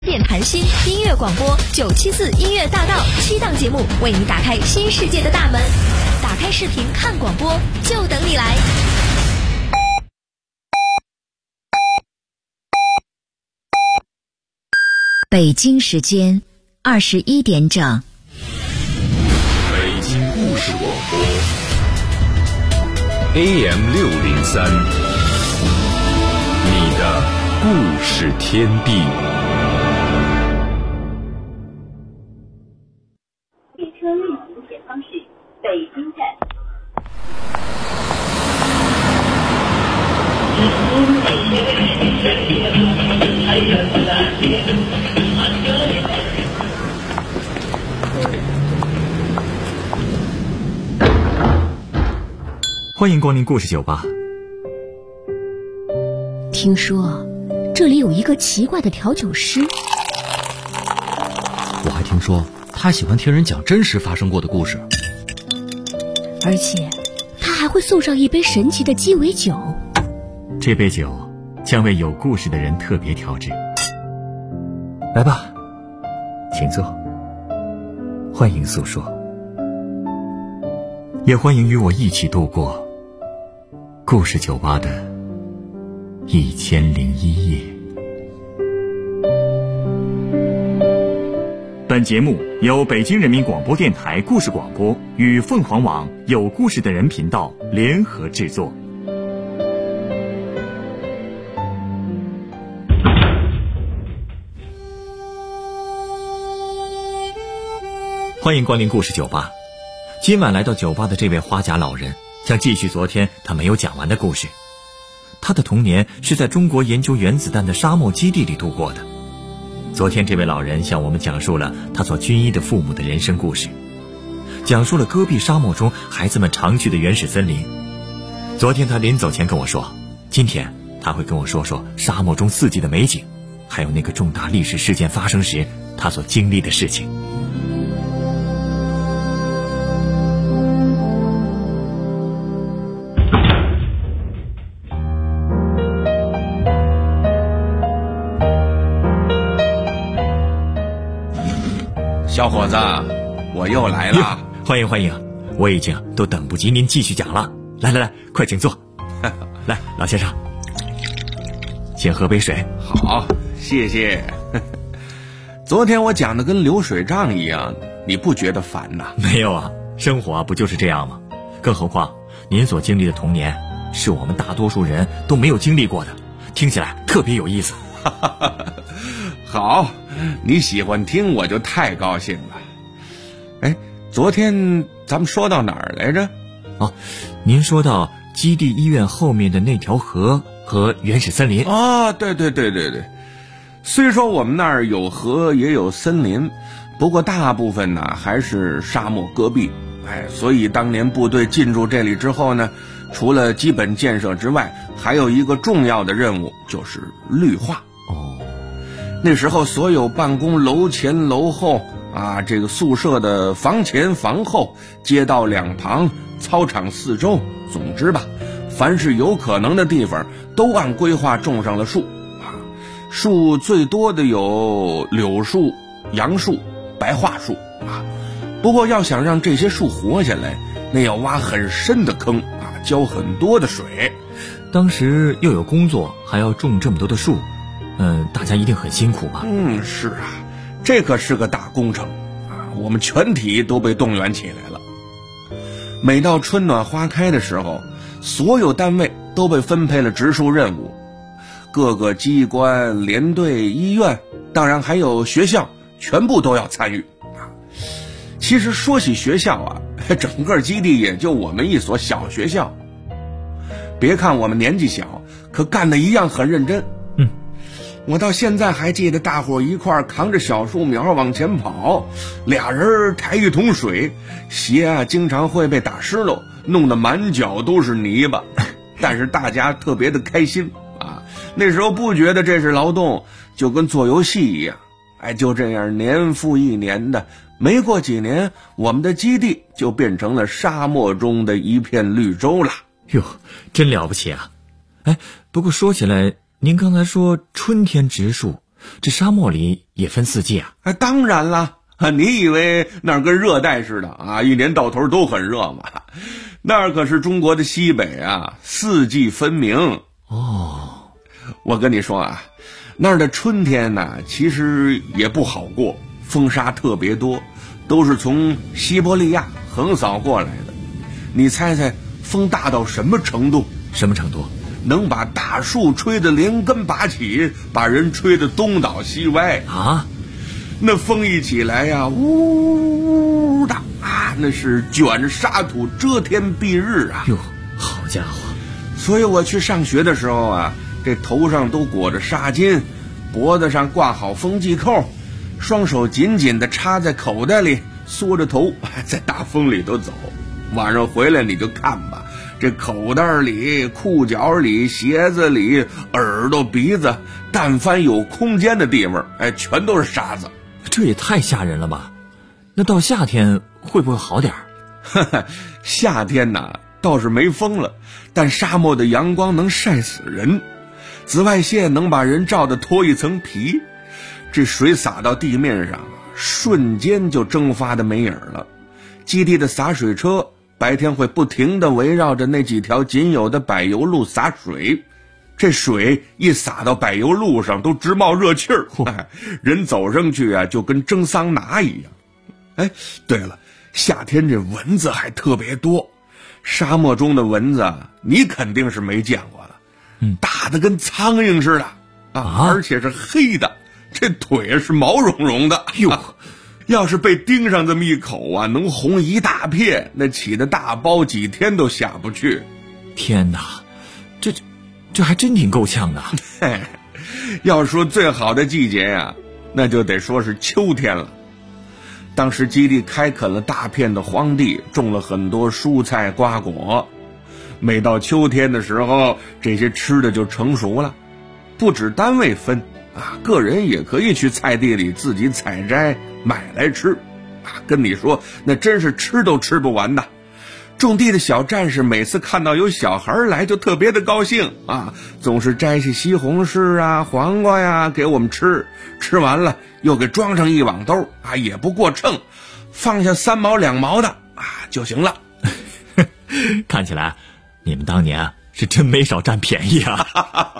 电谈心音乐广播974音乐大道7档节目，为你打开新世界的大门。打开视频看广播，就等你来。 北京时间21点整。 北京故事广播 AM603，你的故事天地。 列车运行前方是北京站。 欢迎光临故事酒吧。 听说这里有一个奇怪的调酒师， 我还听说他喜欢听人讲真实发生过的故事， 而且他还会送上一杯神奇的鸡尾酒。 这杯酒将为有故事的人特别调制。来吧，请坐，欢迎诉说，也欢迎与我一起度过故事酒吧的1001夜。本节目由北京人民广播电台故事广播与凤凰网有故事的人频道联合制作。欢迎光临故事酒吧。今晚来到酒吧的这位花甲老人将继续昨天他没有讲完的故事。他的童年是在中国研究原子弹的沙漠基地里度过的。昨天这位老人向我们讲述了他做军医的父母的人生故事，讲述了戈壁沙漠中孩子们常去的原始森林。昨天他临走前跟我说，今天他会跟我说说沙漠中四季的美景，还有那个重大历史事件发生时他所经历的事情。 小伙子，我又来了。 欢迎欢迎，我已经都等不及您继续讲了。来来来，快请坐。来，老先生，先喝杯水。 好，谢谢。昨天我讲的跟流水账一样，你不觉得烦呐？ 没有啊，生活不就是这样吗？更何况您所经历的童年是我们大多数人都没有经历过的，听起来特别有意思。 好，你喜欢听我就太高兴了。哎，昨天咱们说到哪儿来着？ 哦，您说到基地医院后面的那条河和原始森林。 啊，对。虽说我们那儿有河也有森林，不过大部分呢还是沙漠戈壁。所以当年部队进入这里之后呢，除了基本建设之外，还有一个重要的任务，就是绿化。那时候所有办公楼前楼后啊，这个宿舍的房前房后，街道两旁，操场四周，总之吧，凡是有可能的地方都按规划种上了树啊。树最多的有柳树、杨树、白桦树啊。不过要想让这些树活下来，那要挖很深的坑啊，浇很多的水。 当时又有工作，还要种这么多的树，大家一定很辛苦吧？ 是啊，这可是个大工程啊，我们全体都被动员起来了。每到春暖花开的时候，所有单位都被分配了植树任务，各个机关、连队、医院，当然还有学校，全部都要参与啊。其实说起学校啊，整个基地也就我们一所小学校。别看我们年纪小，可干的一样很认真。我到现在还记得大伙一块扛着小树苗往前跑，俩人抬一桶水，鞋啊经常会被打湿喽，弄得满脚都是泥巴。但是大家特别的开心啊，那时候不觉得这是劳动，就跟做游戏一样。就这样年复一年的，没过几年，我们的基地就变成了沙漠中的一片绿洲了。 哟，真了不起啊！不过说起来，您刚才说春天植树， 这沙漠里也分四季啊？ 当然了，你以为那儿跟热带似的啊，一年到头都很热吗？那儿可是中国的西北啊，四季分明。 哦， 我跟你说啊，那儿的春天呢，其实也不好过，风沙特别多，都是从西伯利亚横扫过来的。你猜猜风大到什么程度？ 什么程度？ 能把大树吹得连根拔起，把人吹得东倒西歪啊！ 那风一起来呀，呜的啊，那是卷沙土遮天蔽日啊！ 哟，好家伙！ 所以我去上学的时候啊，这头上都裹着纱巾，脖子上挂好风系扣，双手紧紧地插在口袋里，缩着头在大风里头走。晚上回来你就看吧，这口袋里、裤脚里、鞋子里、耳朵、鼻子，但凡有空间的地方，全都是沙子。 这也太吓人了吧？那到夏天会不会好点儿？ 夏天呢倒是没风了，但沙漠的阳光能晒死人，紫外线能把人照得脱一层皮，这水洒到地面上，瞬间就蒸发的没影了。基地的洒水车白天会不停地围绕着那几条仅有的柏油路洒水，这水一洒到柏油路上都直冒热气儿，人走上去啊就跟蒸桑拿一样。对了，夏天这蚊子还特别多，沙漠中的蚊子你肯定是没见过了，大的跟苍蝇似的啊，而且是黑的，这腿是毛茸茸的。 哟， 要是被叮上这么一口啊，能红一大片，那起的大包几天都下不去。 天哪，这还真挺够呛的。 要说最好的季节呀，那就得说是秋天了。当时基地开垦了大片的荒地，种了很多蔬菜瓜果。每到秋天的时候，这些吃的就成熟了。不止单位分啊，个人也可以去菜地里自己采摘买来吃啊。跟你说，那真是吃都吃不完的。种地的小战士每次看到有小孩来就特别的高兴啊，总是摘下西红柿啊、黄瓜呀给我们吃，吃完了又给装上一网兜啊，也不过秤，放下3毛2毛的啊就行了。 看起来你们当年是真没少占便宜啊。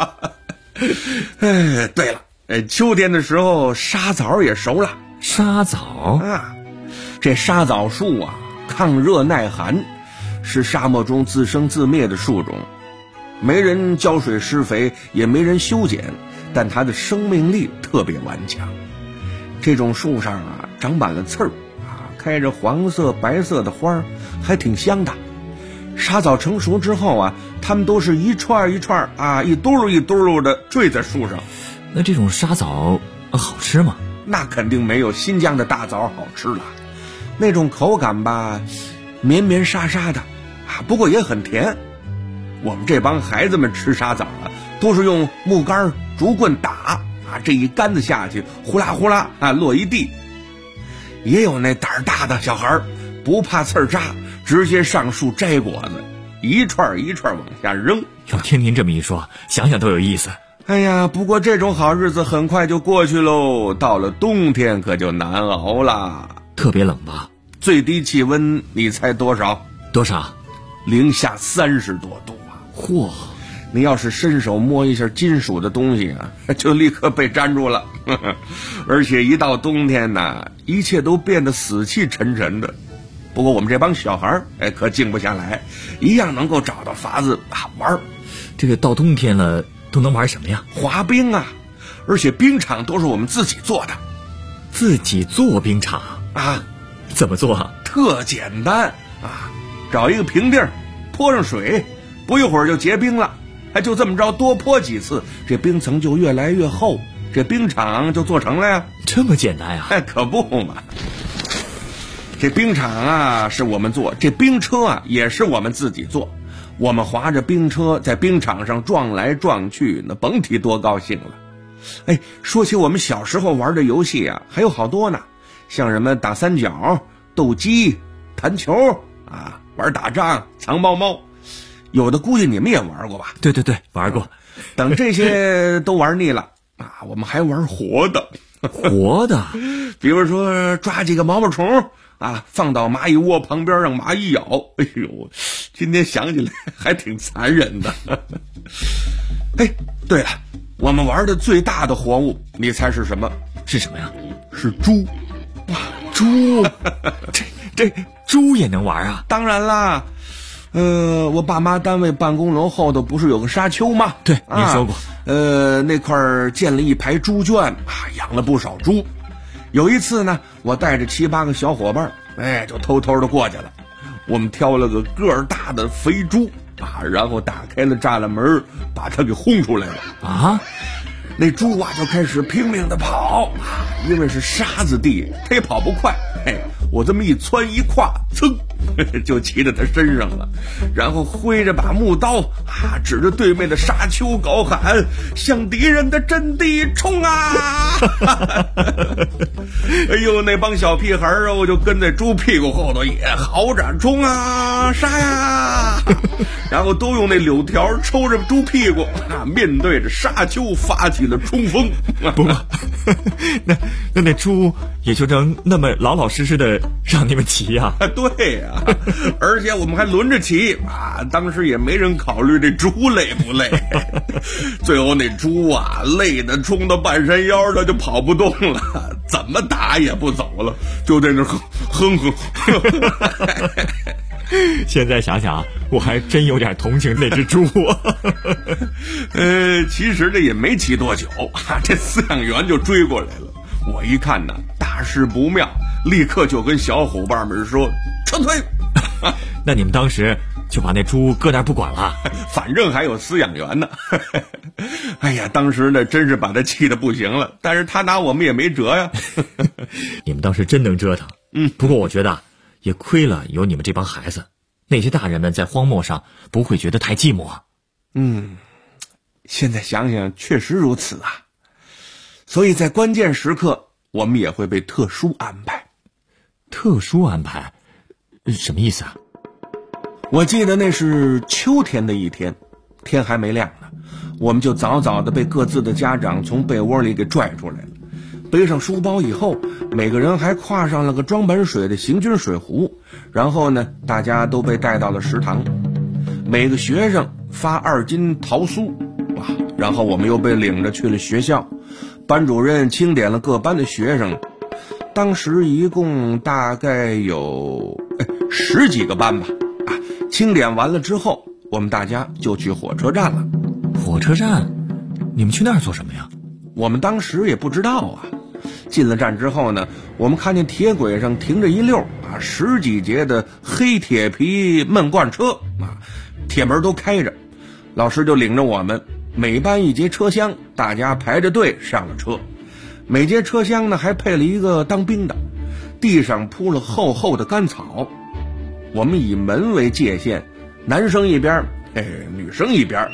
对了，秋天的时候沙枣也熟了。 沙枣啊，这沙枣树啊抗热耐寒，是沙漠中自生自灭的树种，没人浇水施肥，也没人修剪，但它的生命力特别顽强。这种树上啊长满了刺儿啊，开着黄色白色的花，还挺香的。沙枣成熟之后啊，它们都是一串一串啊，一嘟噜一嘟噜的坠在树上。 那这种沙枣好吃吗？ 那肯定没有新疆的大枣好吃了，那种口感吧，绵绵沙沙的啊，不过也很甜。我们这帮孩子们吃沙枣啊，都是用木杆竹棍打啊，这一杆子下去，呼啦呼啦啊落一地。也有那胆儿大的小孩不怕刺儿扎，直接上树摘果子，一串一串往下扔。 要听您这么一说，想想都有意思。 哎呀，不过这种好日子很快就过去喽，到了冬天可就难熬了。 特别冷吧？ 最低气温你猜多少？ 多少？ 零下30多度啊！ 嚯！ 你要是伸手摸一下金属的东西啊，就立刻被粘住了。而且一到冬天呢，一切都变得死气沉沉的。不过我们这帮小孩可静不下来，一样能够找到法子玩。 这个到冬天了都能玩什么呀？ 滑冰啊，而且冰场都是我们自己做的。 自己做冰场啊？ 怎么做啊？ 特简单啊，找一个平地儿，泼上水，不一会儿就结冰了。就这么着多泼几次，这冰层就越来越厚，这冰场就做成了呀。 这么简单呀？ 可不嘛。这冰场啊是我们做，这冰车啊也是我们自己做。我们划着冰车在冰场上撞来撞去，那甭提多高兴了。说起我们小时候玩的游戏啊，还有好多呢，像什么打三角、斗鸡、弹球啊，玩打仗、藏猫猫，有的估计你们也玩过吧？ 对，玩过。 等这些都玩腻了啊，我们还玩活的。 活的， 比如说抓几个毛毛虫啊，放到蚂蚁窝旁边让蚂蚁咬。哎呦，今天想起来还挺残忍的。哎，对了，我们玩的最大的活物，你猜是什么？ 是什么呀？ 是猪。 哇，猪，这猪也能玩啊？ 当然啦。我爸妈单位办公楼后头不是有个沙丘吗？ 对，您说过。 那块儿建了一排猪圈啊，养了不少猪。有一次呢，我带着7、8个小伙伴，就偷偷的过去了。我们挑了个个儿大的肥猪啊，然后打开了栅栏门，把它给轰出来了啊。 那猪啊就开始拼命的跑啊，因为是沙子地，它也跑不快。我这么一窜一跨，噌，就骑在它身上了，然后挥着把木刀啊，指着对面的沙丘高喊：“向敌人的阵地冲啊！”哎呦，那帮小屁孩啊，我就跟在猪屁股后头也嚎着冲啊，杀呀！然后都用那柳条抽着猪屁股啊，面对着沙丘发起了冲锋。 不过，那猪也就那么老老实实的让你们骑呀？ 对呀，而且我们还轮着骑啊！当时也没人考虑这猪累不累。最后那猪啊，累得冲到半山腰，它就跑不动了，怎么打也不走了，就在那哼哼。 现在想想，我还真有点同情那只猪。 其实这也没骑多久啊，这饲养员就追过来了。我一看呢，大事不妙，立刻就跟小伙伴们说撤退。 那你们当时就把那猪搁那儿不管了？ 反正还有饲养员呢。哎呀，当时呢真是把他气得不行了，但是他拿我们也没辙呀。 你们当时真能折腾。不过我觉得也亏了有你们这帮孩子，那些大人们在荒漠上不会觉得太寂寞。 现在想想确实如此啊。所以在关键时刻，我们也会被特殊安排。 特殊安排？什么意思啊？ 我记得那是秋天的一天，天还没亮呢，我们就早早的被各自的家长从被窝里给拽出来了。背上书包以后，每个人还挎上了个装满水的行军水壶，然后呢，大家都被带到了食堂，每个学生发2斤桃酥，哇！然后我们又被领着去了学校，班主任清点了各班的学生，当时一共大概有10几个班吧。清点完了之后，我们大家就去火车站了。 火车站？你们去那儿做什么呀？ 我们当时也不知道啊。进了站之后呢，我们看见铁轨上停着一溜10几节的黑铁皮闷罐车啊，铁门都开着。老师就领着我们每班1节车厢，大家排着队上了车。每节车厢呢还配了一个当兵的，地上铺了厚厚的干草。我们以门为界限，男生一边，女生一边。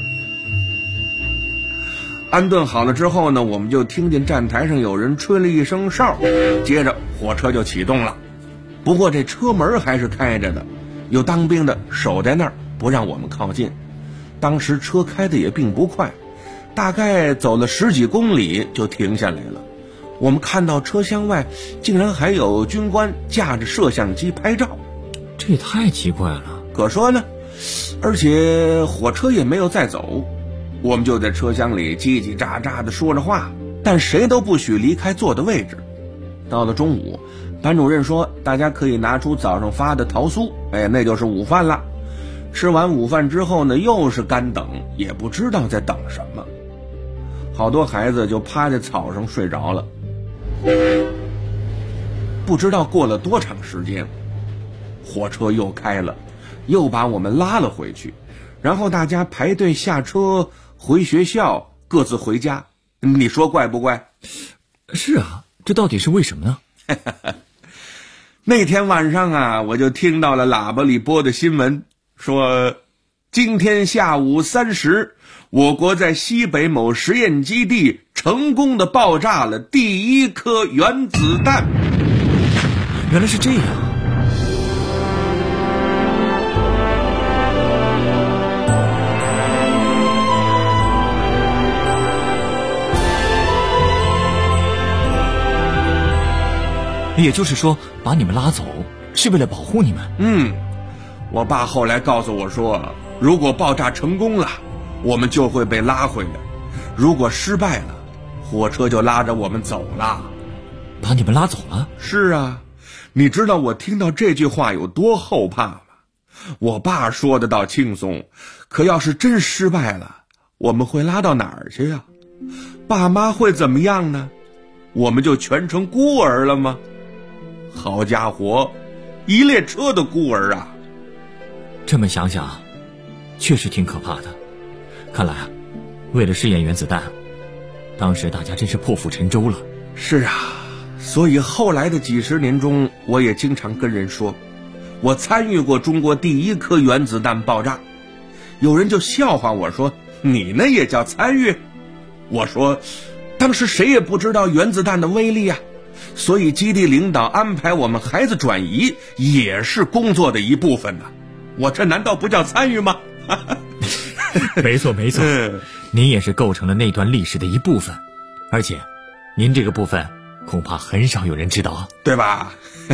安顿好了之后呢，我们就听见站台上有人吹了一声哨，接着火车就启动了。不过这车门还是开着的，有当兵的守在那儿不让我们靠近。当时车开的也并不快，大概走了10几公里就停下来了。我们看到车厢外竟然还有军官架着摄像机拍照， 这也太奇怪了。 可说呢，而且火车也没有再走，我们就在车厢里叽叽喳喳的说着话，但谁都不许离开坐的位置。到了中午，班主任说大家可以拿出早上发的桃酥，那就是午饭了。吃完午饭之后呢，又是干等，也不知道在等什么。好多孩子就趴在草上睡着了。不知道过了多长时间，火车又开了，又把我们拉了回去，然后大家排队下车回学校，各自回家。你说怪不怪？ 是啊，这到底是为什么呢？ 那天晚上啊，我就听到了喇叭里播的新闻，说今天下午3时，我国在西北某实验基地成功的爆炸了第1颗原子弹。 原来是这样。 也就是说，把你们拉走是为了保护你们？ 我爸后来告诉我说，如果爆炸成功了，我们就会被拉回来；如果失败了，火车就拉着我们走了。 把你们拉走了？ 是啊，你知道我听到这句话有多后怕吗？我爸说的倒轻松，可要是真失败了，我们会拉到哪儿去呀？爸妈会怎么样呢？我们就全成孤儿了吗？好家伙，一列车的孤儿啊！ 这么想想，确实挺可怕的。看来啊，为了试验原子弹，当时大家真是破釜沉舟了。 是啊，所以后来的几十年中，我也经常跟人说，我参与过中国第一颗原子弹爆炸。有人就笑话我说，你那也叫参与？我说，当时谁也不知道原子弹的威力啊，所以基地领导安排我们孩子转移也是工作的一部分呢。我这难道不叫参与吗？ 没错没错，您也是构成了那段历史的一部分，而且您这个部分恐怕很少有人知道， 对吧？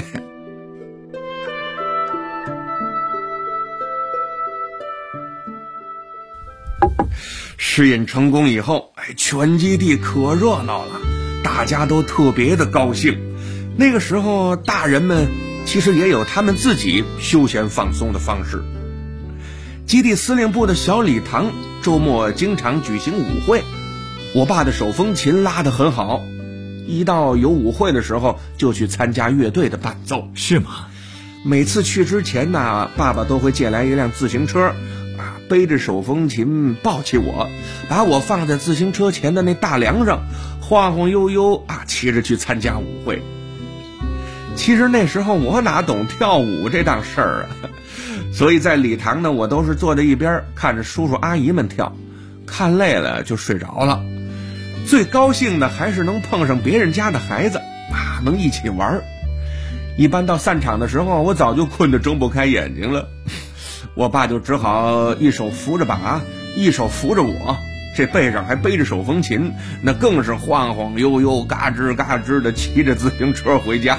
试验成功以后，全基地可热闹了，大家都特别的高兴。那个时候大人们其实也有他们自己休闲放松的方式。基地司令部的小礼堂周末经常举行舞会，我爸的手风琴拉得很好，一到有舞会的时候就去参加乐队的伴奏。 是吗？ 每次去之前呢，爸爸都会借来一辆自行车，背着手风琴抱起我，把我放在自行车前的那大梁上，晃晃悠悠骑着去参加舞会。其实那时候我哪懂跳舞这档事儿啊，所以在礼堂呢，我都是坐在一边看着叔叔阿姨们跳，看累了就睡着了。最高兴的还是能碰上别人家的孩子能一起玩。一般到散场的时候，我早就困得睁不开眼睛了，我爸就只好一手扶着把，一手扶着我，这背上还背着手风琴，那更是晃晃悠悠嘎吱嘎吱的骑着自行车回家。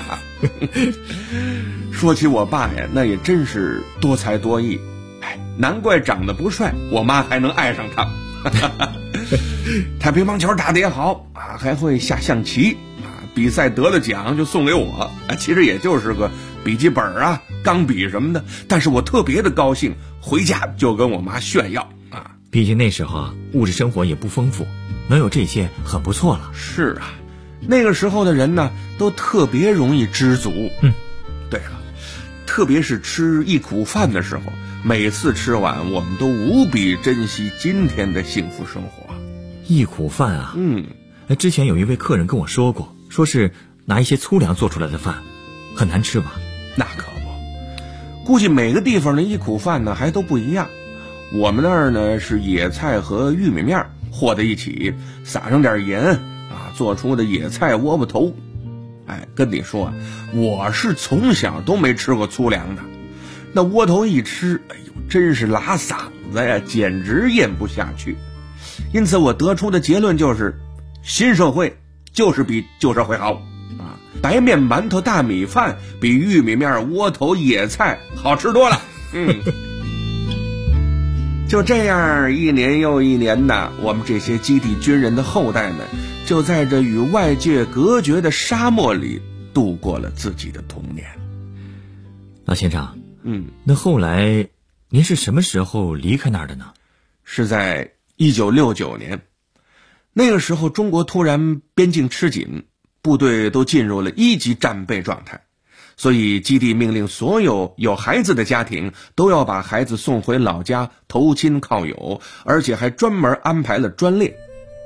说起我爸呀，那也真是多才多艺，难怪长得不帅，我妈还能爱上他。他乒乓球打得也好还会下象棋比赛得了奖就送给我，其实也就是个笔记本钢笔什么的，但是我特别的高兴，回家就跟我妈炫耀毕竟那时候物质生活也不丰富，能有这些很不错了。 是啊，那个时候的人呢，都特别容易知足。对了，特别是吃一苦饭的时候，每次吃完我们都无比珍惜今天的幸福生活。 一苦饭之前有一位客人跟我说过，说是拿一些粗粮做出来的饭，很难吃吧？ 那可不，估计每个地方的一苦饭呢还都不一样。我们那儿呢是野菜和玉米面和在一起，撒上点盐做出的野菜窝窝头。跟你说我是从小都没吃过粗粮的，那窝头一吃，真是拉嗓子呀，简直咽不下去。因此我得出的结论就是，新社会就是比旧社会好白面馒头大米饭比玉米面窝头野菜好吃多了。就这样一年又一年的，我们这些基地军人的后代们就在这与外界隔绝的沙漠里度过了自己的童年。 老先生，那后来您是什么时候离开那儿的呢？ 是在1969年，那个时候中国突然边境吃紧，部队都进入了1级战备状态，所以基地命令所有有孩子的家庭都要把孩子送回老家投亲靠友，而且还专门安排了专列。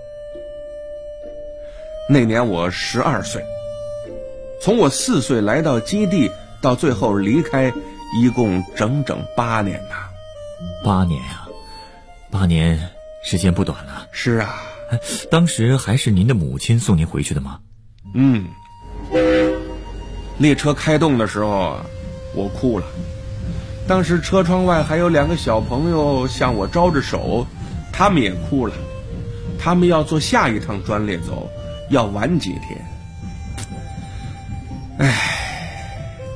那年我12岁，从我4岁来到基地到最后离开，一共整整8年 8年8年时间不短了。 是啊。 当时还是您的母亲送您回去的吗？ 列车开动的时候我哭了，当时车窗外还有2个小朋友向我招着手，他们也哭了，他们要坐下一趟专列走，要晚几天。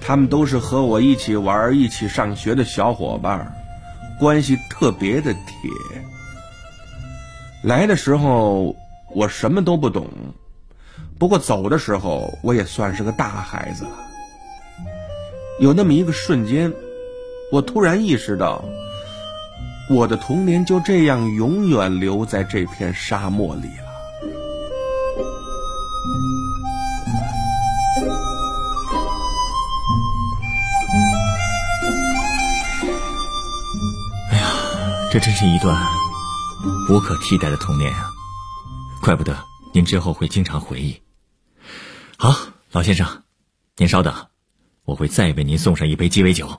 他们都是和我一起玩、一起上学的小伙伴，关系特别的铁。来的时候我什么都不懂，不过走的时候我也算是个大孩子了。有那么一个瞬间，我突然意识到，我的童年就这样永远留在这片沙漠里了。 这真是一段无可替代的童年啊！怪不得您之后会经常回忆。好，老先生，您稍等，我会再为您送上一杯鸡尾酒。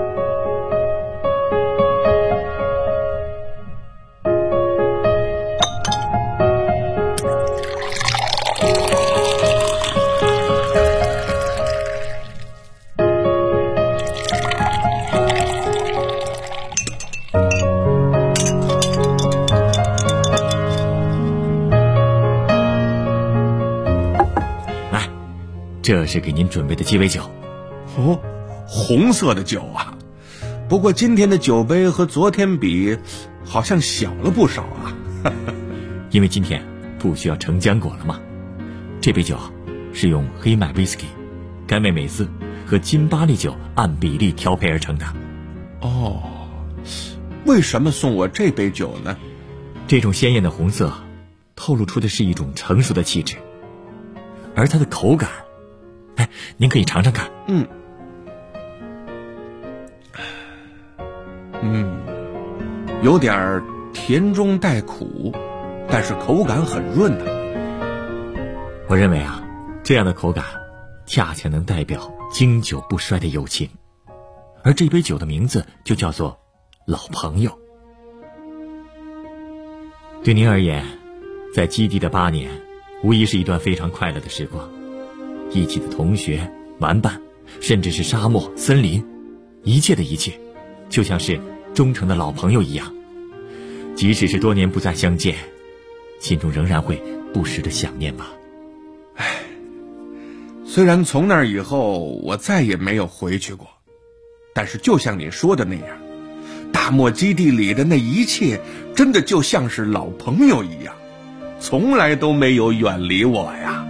这是给您准备的鸡尾酒。 哦，红色的酒啊，不过今天的酒杯和昨天比好像小了不少啊。 因为今天不需要盛浆果了嘛。这杯酒是用黑麦威士忌、甘味美思和金巴利酒按比例调配而成的。 哦，为什么送我这杯酒呢？ 这种鲜艳的红色透露出的是一种成熟的气质，而它的口感，您可以尝尝看。 有点甜中带苦，但是口感很润的。 我认为啊，这样的口感恰恰能代表经久不衰的友情，而这杯酒的名字就叫做老朋友。对您而言，在基地的8年无疑是一段非常快乐的时光，一起的同学、玩伴，甚至是沙漠、森林，一切的一切就像是忠诚的老朋友一样，即使是多年不再相见，心中仍然会不时的想念吧。 虽然从那以后我再也没有回去过，但是就像你说的那样，大漠基地里的那一切真的就像是老朋友一样，从来都没有远离我呀。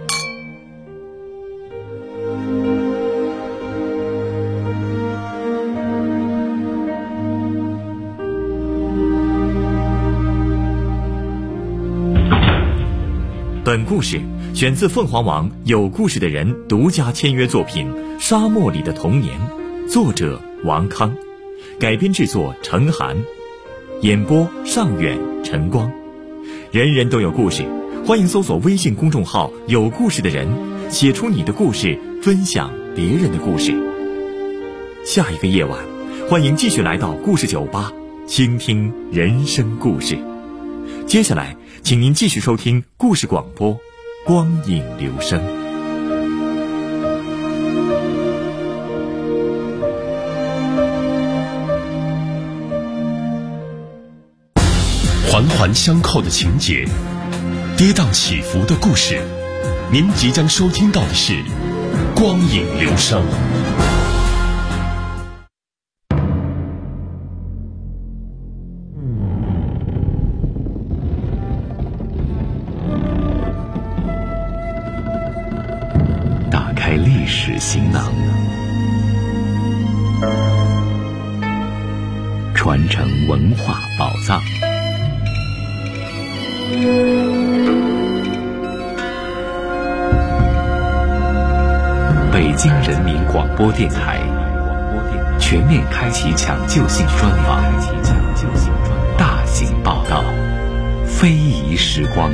本故事选自凤凰网有故事的人独家签约作品《沙漠里的童年》，作者王康，改编制作程涵，演播尚远、晨光。人人都有故事，欢迎搜索微信公众号有故事的人，写出你的故事，分享别人的故事。下一个夜晚，欢迎继续来到故事酒吧，倾听人生故事。接下来请您继续收听故事广播，光影留声。 环环相扣的情节，跌宕起伏的故事，您即将收听到的是光影留声。打开历史行囊，传承文化宝藏。北京人民广播电台全面开启抢救性专访，大型报道，非遗时光。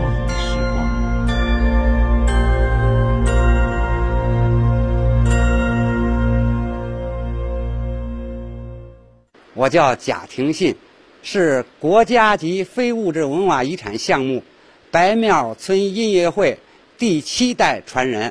我叫贾廷信，是国家级非物质文化遗产项目白庙村音乐会第7代传人。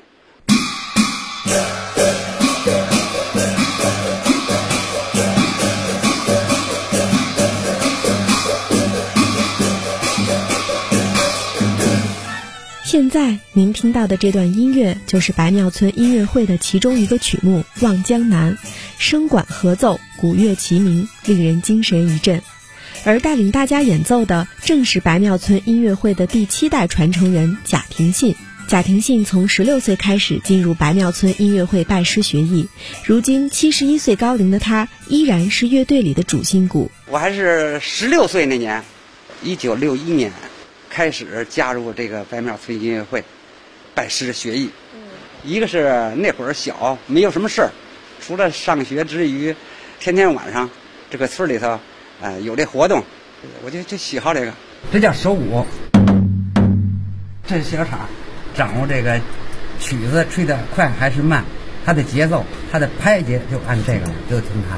现现在您听到的这段音乐就是白庙村音乐会的其中一个曲目《望江南》，声管合奏，鼓乐齐鸣，令人精神一振。而带领大家演奏的正是白庙村音乐会的第7代传承人贾廷信。贾廷信从16岁开始进入白庙村音乐会拜师学艺，如今71岁高龄的他依然是乐队里的主心骨。 我还是16岁那年，1961年开始加入这个白庙村音乐会，拜师学艺。一个是那会儿小，没有什么事儿，除了上学之余，天天晚上这个村里头有这活动，我就喜好这个。这叫手鼓，这是小叉，掌握这个曲子吹得快还是慢，它的节奏，它的拍节就按这个，就听它的。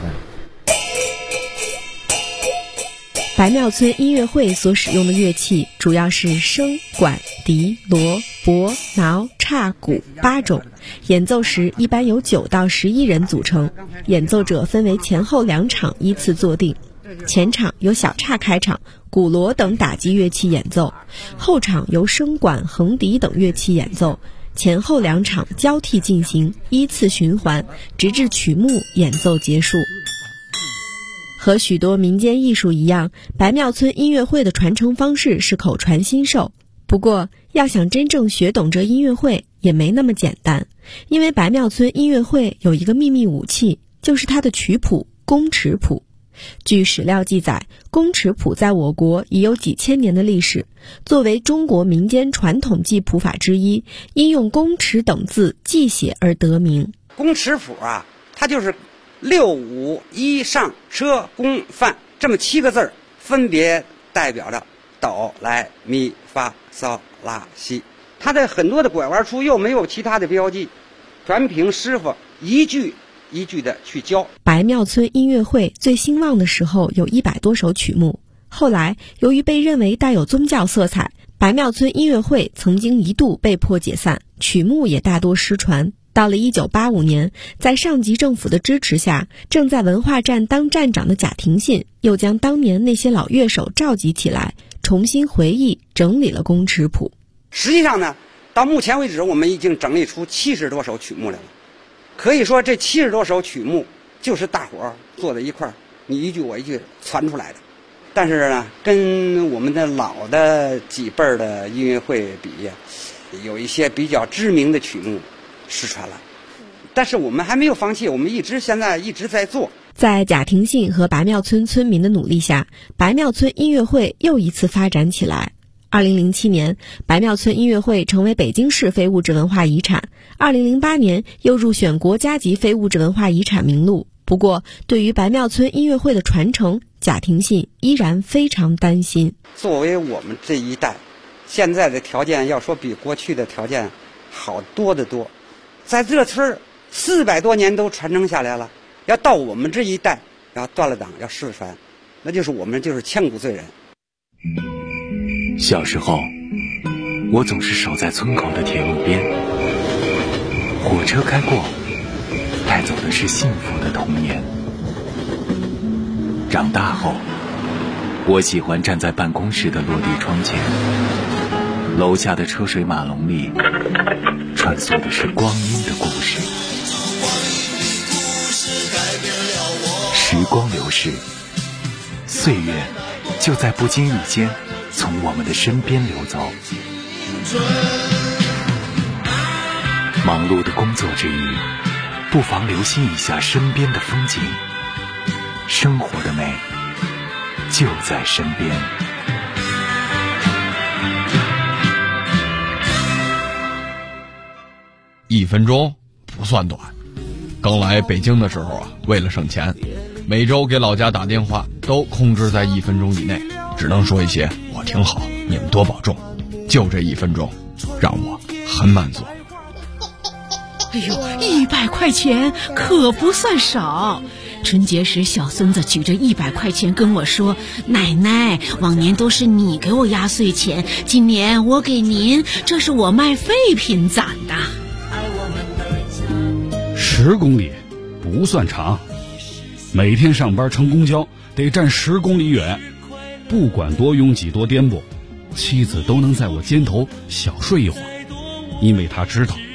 白庙村音乐会所使用的乐器主要是笙、管、笛、锣、钹、挠、叉、鼓8种，演奏时一般由9到11人组成，演奏者分为前后2场依次坐定。前场由小叉开场，鼓锣等打击乐器演奏，后场由笙管、横笛等乐器演奏，前后2场交替进行，依次循环，直至曲目演奏结束。和许多民间艺术一样，白庙村音乐会的传承方式是口传心授。不过，要想真正学懂这音乐会也没那么简单，因为白庙村音乐会有一个秘密武器，就是它的曲谱宫尺谱。据史料记载，宫尺谱在我国已有几千年的历史，作为中国民间传统记谱法之一，因用宫尺等字记写而得名。 宫尺谱啊，它就是6、5、1上车宫范这么7个字，分别代表着哆来咪发嗦拉西。它的很多的拐弯处又没有其他的标记，全凭师傅一句一句的去教。 白庙村音乐会最兴旺的时候有100多首曲目，后来由于被认为带有宗教色彩，白庙村音乐会曾经一度被迫解散，曲目也大多失传。到了1985年，在上级政府的支持下，正在文化站当站长的贾廷信又将当年那些老乐手召集起来，重新回忆整理了宫尺谱。 实际上呢，到目前为止我们已经整理出70多首曲目来了。可以说这70多首曲目就是大伙儿坐在一块儿，你一句我一句传出来的。但是呢，跟我们的老的几辈儿的音乐会比，有一些比较知名的曲目失传了，但是我们还没有放弃，我们现在一直在做。 在贾廷信和白庙村村民的努力下，白庙村音乐会又一次发展起来。2007年，白庙村音乐会成为北京市非物质文化遗产，2008年又入选国家级非物质文化遗产名录。不过，对于白庙村音乐会的传承，贾廷信依然非常担心。 作为我们这一代，现在的条件要说比过去的条件好多得多。在这村儿400多年都传承下来了，要到我们这一代要断了档要失传，那就是我们就是千古罪人。 小时候，我总是守在村口的铁路边，火车开过，带走的是幸福的童年。长大后，我喜欢站在办公室的落地窗前，楼下的车水马龙里穿梭的是光阴的故事。时光流逝，岁月就在不经意间从我们的身边流走。忙碌的工作之余，不妨留心一下身边的风景，生活的美就在身边。 1分钟不算短。刚来北京的时候啊，为了省钱，每周给老家打电话都控制在1分钟以内，只能说一些我挺好，你们多保重。就这1分钟，让我很满足。 哎呦，100块钱可不算少。春节时，小孙子举着100块钱跟我说：“奶奶，往年都是你给我压岁钱，今年我给您，这是我卖废品攒的。 ”10公里不算长，每天上班乘公交得站10公里远，不管多拥挤多颠簸， 妻子都能在我肩头小睡一会儿，因为他知道